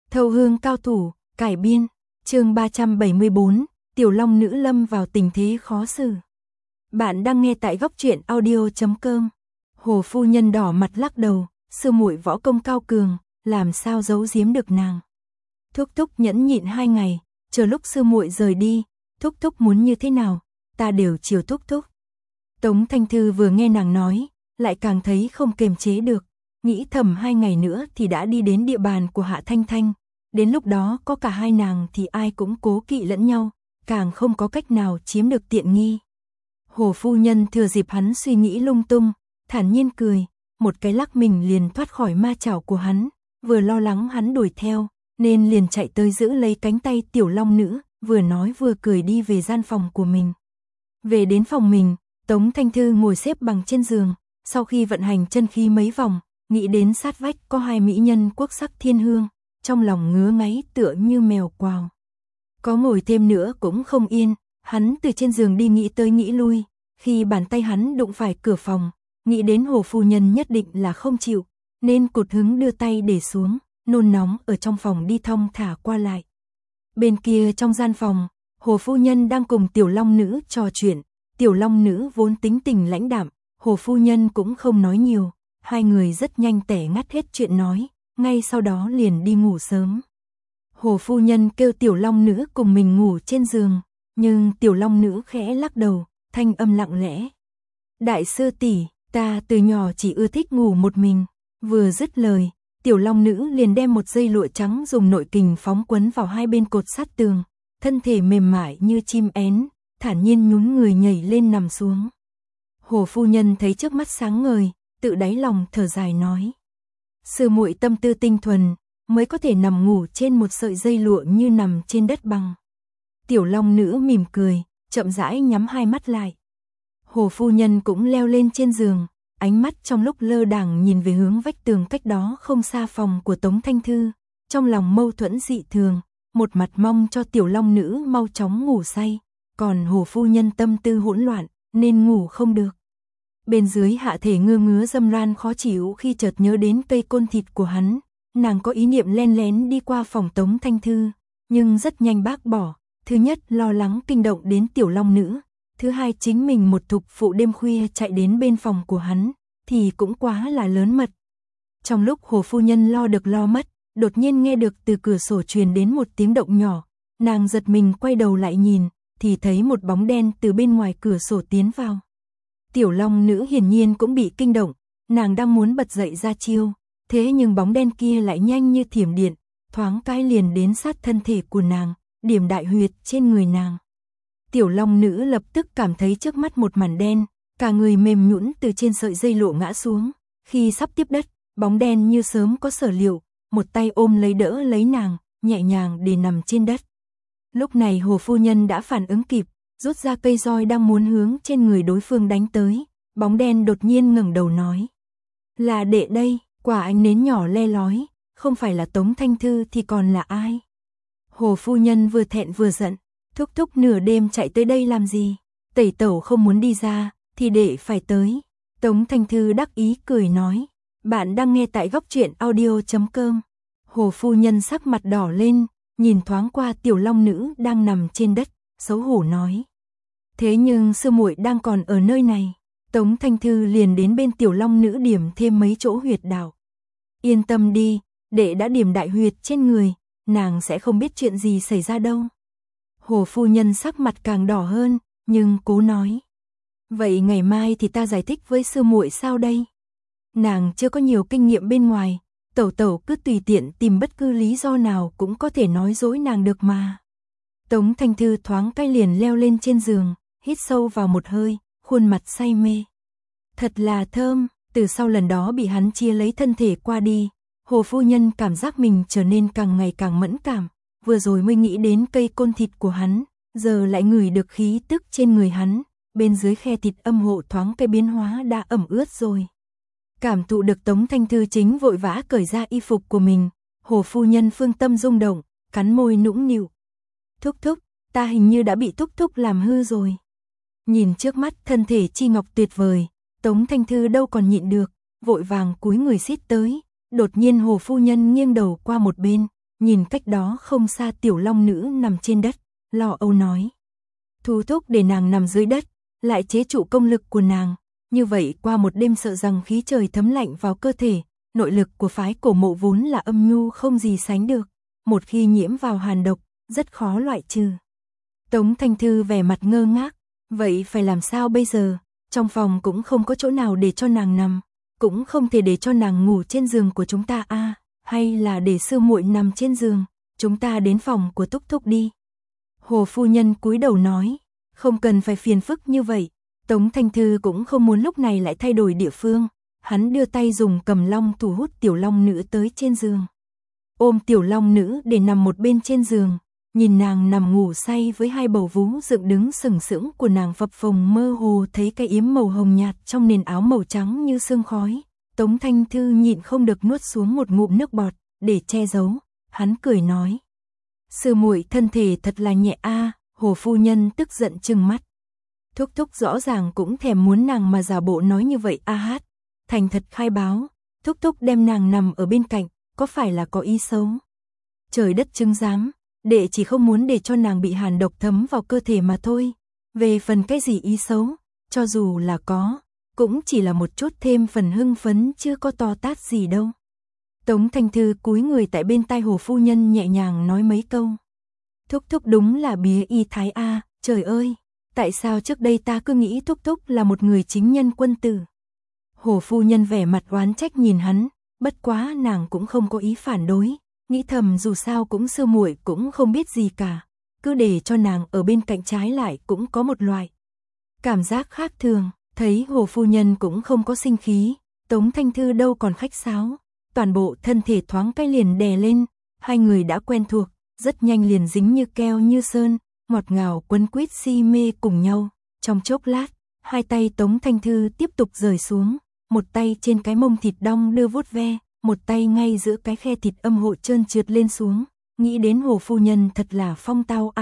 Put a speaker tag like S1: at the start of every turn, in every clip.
S1: Thâu hương cao thủ, cải biên, chương 374, Tiểu Long nữ lâm vào tình thế khó xử. Bạn đang nghe tại góc truyện audio.com. Hồ phu nhân đỏ mặt lắc đầu, sư muội võ công cao cường, làm sao giấu giếm được nàng. Thúc thúc nhẫn nhịn 2 ngày, chờ lúc sư muội rời đi, thúc thúc muốn như thế nào, ta đều chiều thúc thúc. Tống Thanh Thư vừa nghe nàng nói, lại càng thấy không kiềm chế được, nghĩ thầm 2 ngày nữa thì đã đi đến địa bàn của Hạ Thanh Thanh, đến lúc đó có cả hai nàng thì ai cũng cố kỵ lẫn nhau, càng không có cách nào chiếm được tiện nghi. Hồ phu nhân thừa dịp hắn suy nghĩ lung tung, thản nhiên cười, một cái lắc mình liền thoát khỏi ma chảo của hắn, vừa lo lắng hắn đuổi theo, nên liền chạy tới giữ lấy cánh tay Tiểu Long nữ, vừa nói vừa cười đi về gian phòng của mình. Về đến phòng mình, Tống Thanh Thư ngồi xếp bằng trên giường, sau khi vận hành chân khí mấy vòng, nghĩ đến sát vách có 2 mỹ nhân quốc sắc thiên hương, trong lòng ngứa ngáy tựa như mèo quào. Có ngồi thêm nữa cũng không yên, hắn từ trên giường đi nghĩ tới nghĩ lui, khi bàn tay hắn đụng phải cửa phòng, nghĩ đến Hồ phu nhân nhất định là không chịu, nên cụt hứng đưa tay để xuống, nôn nóng ở trong phòng đi thong thả qua lại. Bên kia trong gian phòng, Hồ phu nhân đang cùng Tiểu Long nữ trò chuyện, Tiểu Long nữ vốn tính tình lãnh đạm, Hồ phu nhân cũng không nói nhiều, hai người rất nhanh tẻ ngắt hết chuyện nói, ngay sau đó liền đi ngủ sớm. Hồ phu nhân kêu Tiểu Long nữ cùng mình ngủ trên giường, nhưng Tiểu Long nữ khẽ lắc đầu, thanh âm lặng lẽ. Đại sư tỷ, ta từ nhỏ chỉ ưa thích ngủ một mình. Vừa dứt lời, Tiểu Long nữ liền đem một dây lụa trắng dùng nội kình phóng quấn vào hai bên cột sát tường, thân thể mềm mại như chim én, thản nhiên nhún người nhảy lên nằm xuống. Hồ phu nhân thấy trước mắt sáng ngời, tự đáy lòng thở dài nói: sư muội tâm tư tinh thuần, mới có thể nằm ngủ trên một sợi dây lụa như nằm trên đất bằng. Tiểu Long nữ mỉm cười, chậm rãi nhắm hai mắt lại. Hồ phu nhân cũng leo lên trên giường, ánh mắt trong lúc lơ đãng nhìn về hướng vách tường cách đó không xa phòng của Tống Thanh Thư, trong lòng mâu thuẫn dị thường, một mặt mong cho Tiểu Long nữ mau chóng ngủ say, còn Hồ phu nhân tâm tư hỗn loạn, nên ngủ không được. Bên dưới hạ thể ngứa dâm ran khó chịu khi chợt nhớ đến cây côn thịt của hắn, nàng có ý niệm len lén đi qua phòng Tống Thanh Thư, nhưng rất nhanh bác bỏ, thứ nhất lo lắng kinh động đến Tiểu Long nữ, thứ hai chính mình một thục phụ đêm khuya chạy đến bên phòng của hắn, thì cũng quá là lớn mật. Trong lúc Hồ phu nhân lo được lo mất, đột nhiên nghe được từ cửa sổ truyền đến một tiếng động nhỏ, nàng giật mình quay đầu lại nhìn, thì thấy một bóng đen từ bên ngoài cửa sổ tiến vào. Tiểu Long nữ hiển nhiên cũng bị kinh động, nàng đang muốn bật dậy ra chiêu, thế nhưng bóng đen kia lại nhanh như thiểm điện, thoáng cái liền đến sát thân thể của nàng, điểm đại huyệt trên người nàng. Tiểu Long nữ lập tức cảm thấy trước mắt một màn đen, cả người mềm nhũn từ trên sợi dây lụa ngã xuống, khi sắp tiếp đất, bóng đen như sớm có sở liệu, một tay ôm lấy đỡ lấy nàng, nhẹ nhàng để nằm trên đất. Lúc này Hồ phu nhân đã phản ứng kịp, rút ra cây roi đang muốn hướng trên người đối phương đánh tới, bóng đen đột nhiên ngẩng đầu nói: là đệ đây. Quả ánh nến nhỏ le lói, không phải là Tống Thanh Thư thì còn là ai? Hồ phu nhân vừa thẹn vừa giận, thúc thúc nửa đêm chạy tới đây làm gì? Tẩy tẩu không muốn đi ra, thì đệ phải tới. Tống Thanh Thư đắc ý cười nói: bạn đang nghe tại góc truyện audio.com. Hồ phu nhân sắc mặt đỏ lên, nhìn thoáng qua Tiểu Long nữ đang nằm trên đất, xấu hổ nói: thế nhưng sư muội đang còn ở nơi này. Tống Thanh Thư liền đến bên Tiểu Long nữ điểm thêm mấy chỗ huyệt đạo. Yên tâm đi, đệ đã điểm đại huyệt trên người, nàng sẽ không biết chuyện gì xảy ra đâu. Hồ phu nhân sắc mặt càng đỏ hơn, nhưng cố nói: vậy ngày mai thì ta giải thích với sư muội sao đây? Nàng chưa có nhiều kinh nghiệm bên ngoài, tẩu tẩu cứ tùy tiện tìm bất cứ lý do nào cũng có thể nói dối nàng được mà. Tống Thanh Thư thoáng cái liền leo lên trên giường, hít sâu vào một hơi, khuôn mặt say mê. Thật là thơm, từ sau lần đó bị hắn chia lấy thân thể qua đi, Hồ phu nhân cảm giác mình trở nên càng ngày càng mẫn cảm, vừa rồi mới nghĩ đến cây côn thịt của hắn, giờ lại ngửi được khí tức trên người hắn, bên dưới khe thịt âm hộ thoáng cái biến hóa đã ẩm ướt rồi. Cảm thụ được Tống Thanh Thư chính vội vã cởi ra y phục của mình, Hồ phu nhân phương tâm rung động, cắn môi nũng nịu. Thúc thúc, ta hình như đã bị thúc thúc làm hư rồi. Nhìn trước mắt thân thể chi ngọc tuyệt vời, Tống Thanh Thư đâu còn nhịn được, vội vàng cúi người xít tới, đột nhiên Hồ phu nhân nghiêng đầu qua một bên, nhìn cách đó không xa tiểu long nữ nằm trên đất, lo âu nói. Thu thúc để nàng nằm dưới đất, lại chế trụ công lực của nàng, như vậy qua một đêm sợ rằng khí trời thấm lạnh vào cơ thể, nội lực của phái Cổ Mộ vốn là âm nhu không gì sánh được, một khi nhiễm vào hàn độc, rất khó loại trừ. Tống Thanh Thư vẻ mặt ngơ ngác, vậy phải làm sao bây giờ, trong phòng cũng không có chỗ nào để cho nàng nằm, cũng không thể để cho nàng ngủ trên giường của chúng ta hay là để sư muội nằm trên giường, chúng ta đến phòng của Thúc Thúc đi. Hồ phu nhân cúi đầu nói, không cần phải phiền phức như vậy. Tống Thanh Thư cũng không muốn lúc này lại thay đổi địa phương, hắn đưa tay dùng cầm long thủ hút tiểu long nữ tới trên giường. Ôm tiểu long nữ để nằm một bên trên giường, nhìn nàng nằm ngủ say với hai bầu vú dựng đứng sừng sững của nàng phập phồng mơ hồ thấy cái yếm màu hồng nhạt trong nền áo màu trắng như sương khói. Tống Thanh Thư nhịn không được nuốt xuống một ngụm nước bọt, để che giấu, hắn cười nói. Sư muội thân thể thật là nhẹ Hồ phu nhân tức giận trừng mắt. Thúc thúc rõ ràng cũng thèm muốn nàng mà giả bộ nói như vậy hát. Thành thật khai báo, thúc thúc đem nàng nằm ở bên cạnh, có phải là có ý xấu? Trời đất chứng giám, đệ chỉ không muốn để cho nàng bị hàn độc thấm vào cơ thể mà thôi. Về phần cái gì ý xấu, cho dù là có, cũng chỉ là một chút thêm phần hưng phấn chưa có to tát gì đâu. Tống Thanh Thư cúi người tại bên tai Hồ phu nhân nhẹ nhàng nói mấy câu. Thúc thúc đúng là bía y thái trời ơi, tại sao trước đây ta cứ nghĩ thúc thúc là một người chính nhân quân tử. Hồ phu nhân vẻ mặt oán trách nhìn hắn, bất quá nàng cũng không có ý phản đối, nghĩ thầm dù sao cũng sư muội cũng không biết gì cả, cứ để cho nàng ở bên cạnh trái lại cũng có một loại cảm giác khác thường. Thấy Hồ phu nhân cũng không có sinh khí, Tống Thanh Thư đâu còn khách sáo, toàn bộ thân thể thoáng cái liền đè lên, hai người đã quen thuộc, rất nhanh liền dính như keo như sơn, ngọt ngào quấn quýt si mê cùng nhau. Trong chốc lát, hai tay Tống Thanh Thư tiếp tục rời xuống, một tay trên cái mông thịt đong đưa vuốt ve, một tay ngay giữa cái khe thịt âm hộ trơn trượt lên xuống, nghĩ đến Hồ phu nhân thật là phong tao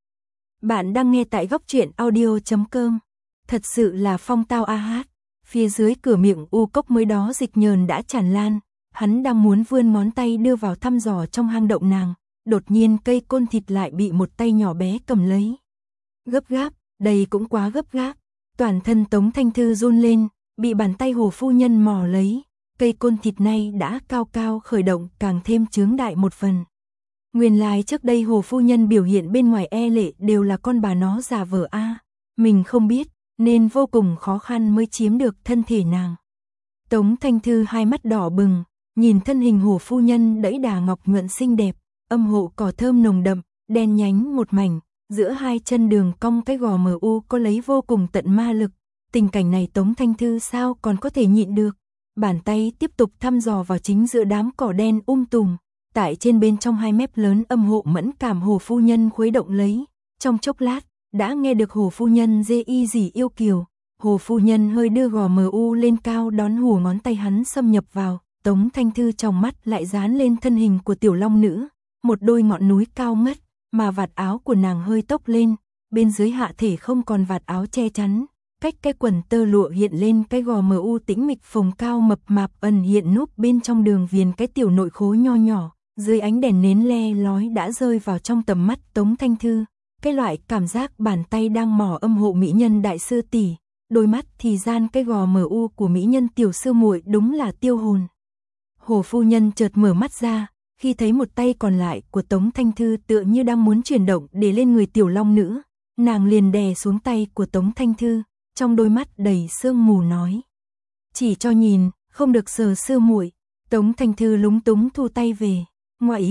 S1: Bạn đang nghe tại góc truyện audio.com. Thật sự là phong tao Phía dưới cửa miệng u cốc mới đó dịch nhờn đã tràn lan, hắn đang muốn vươn ngón tay đưa vào thăm dò trong hang động nàng, đột nhiên cây côn thịt lại bị một tay nhỏ bé cầm lấy. Gấp gáp, đây cũng quá gấp gáp, toàn thân Tống Thanh Thư run lên, bị bàn tay Hồ phu nhân mò lấy, cây côn thịt này đã cao cao khởi động càng thêm chướng đại một phần. Nguyên lai trước đây Hồ phu nhân biểu hiện bên ngoài e lệ đều là con bà nó giả vờ mình không biết, nên vô cùng khó khăn mới chiếm được thân thể nàng. Tống Thanh Thư hai mắt đỏ bừng, nhìn thân hình Hồ phu nhân đẫy đà ngọc nhuận xinh đẹp, âm hộ cỏ thơm nồng đậm, đen nhánh một mảnh, giữa hai chân đường cong cái gò mờ u có lấy vô cùng tận ma lực. Tình cảnh này Tống Thanh Thư sao còn có thể nhịn được, bàn tay tiếp tục thăm dò vào chính giữa đám cỏ đen tùm, tại trên bên trong hai mép lớn âm hộ mẫn cảm Hồ phu nhân khuấy động lấy. Trong chốc lát, đã nghe được Hồ phu nhân dê y gì yêu kiều, Hồ phu nhân hơi đưa gò mờ u lên cao đón hù ngón tay hắn xâm nhập vào, Tống Thanh Thư trong mắt lại dán lên thân hình của tiểu long nữ, một đôi ngọn núi cao ngất, mà vạt áo của nàng hơi tốc lên, bên dưới hạ thể không còn vạt áo che chắn, cách cái quần tơ lụa hiện lên cái gò mờ u tĩnh mịch phồng cao mập mạp ẩn hiện núp bên trong đường viền cái tiểu nội khố nho nhỏ, dưới ánh đèn nến le lói đã rơi vào trong tầm mắt Tống Thanh Thư. Cái loại cảm giác bàn tay đang mò âm hộ mỹ nhân đại sư tỷ, đôi mắt thì gian cái gò mờ u của mỹ nhân tiểu sư muội đúng là tiêu hồn. Hồ phu nhân chợt mở mắt ra, khi thấy một tay còn lại của Tống Thanh Thư tựa như đang muốn chuyển động để lên người tiểu long nữ, nàng liền đè xuống tay của Tống Thanh Thư, trong đôi mắt đầy sương mù nói: "Chỉ cho nhìn, không được sờ sư muội." Tống Thanh Thư lúng túng thu tay về, ngoài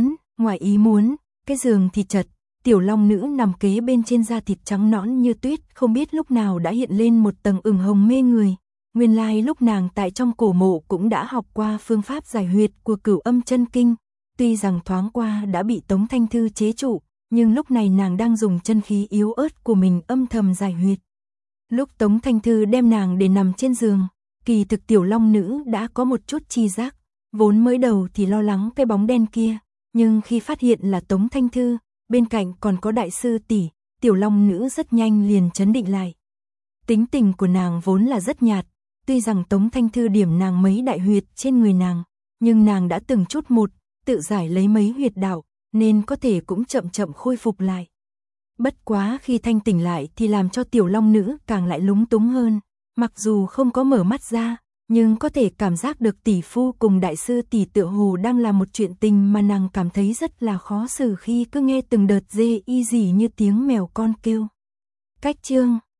S1: ý muốn, cái giường thì chật. Tiểu long nữ nằm kế bên trên da thịt trắng nõn như tuyết, không biết lúc nào đã hiện lên một tầng ửng hồng mê người. Nguyên lai lúc nàng tại trong cổ mộ cũng đã học qua phương pháp giải huyệt của Cửu Âm Chân Kinh, tuy rằng thoáng qua đã bị Tống Thanh Thư chế trụ, nhưng lúc này nàng đang dùng chân khí yếu ớt của mình âm thầm giải huyệt. Lúc Tống Thanh Thư đem nàng để nằm trên giường, kỳ thực tiểu long nữ đã có một chút chi giác, vốn mới đầu thì lo lắng cái bóng đen kia, nhưng khi phát hiện là Tống Thanh Thư, bên cạnh còn có đại sư tỷ, tiểu long nữ rất nhanh liền trấn định lại. Tính tình của nàng vốn là rất nhạt, tuy rằng Tống Thanh Thư điểm nàng mấy đại huyệt trên người nàng, nhưng nàng đã từng chút một tự giải lấy mấy huyệt đạo, nên có thể cũng chậm chậm khôi phục lại. Bất quá khi thanh tỉnh lại thì làm cho tiểu long nữ càng lại lúng túng hơn, mặc dù không có mở mắt ra, nhưng có thể cảm giác được tỷ phu cùng đại sư tỷ tựa hồ đang làm một chuyện tình mà nàng cảm thấy rất là khó xử khi cứ nghe từng đợt dê y dỉ như tiếng mèo con kêu. Cách chương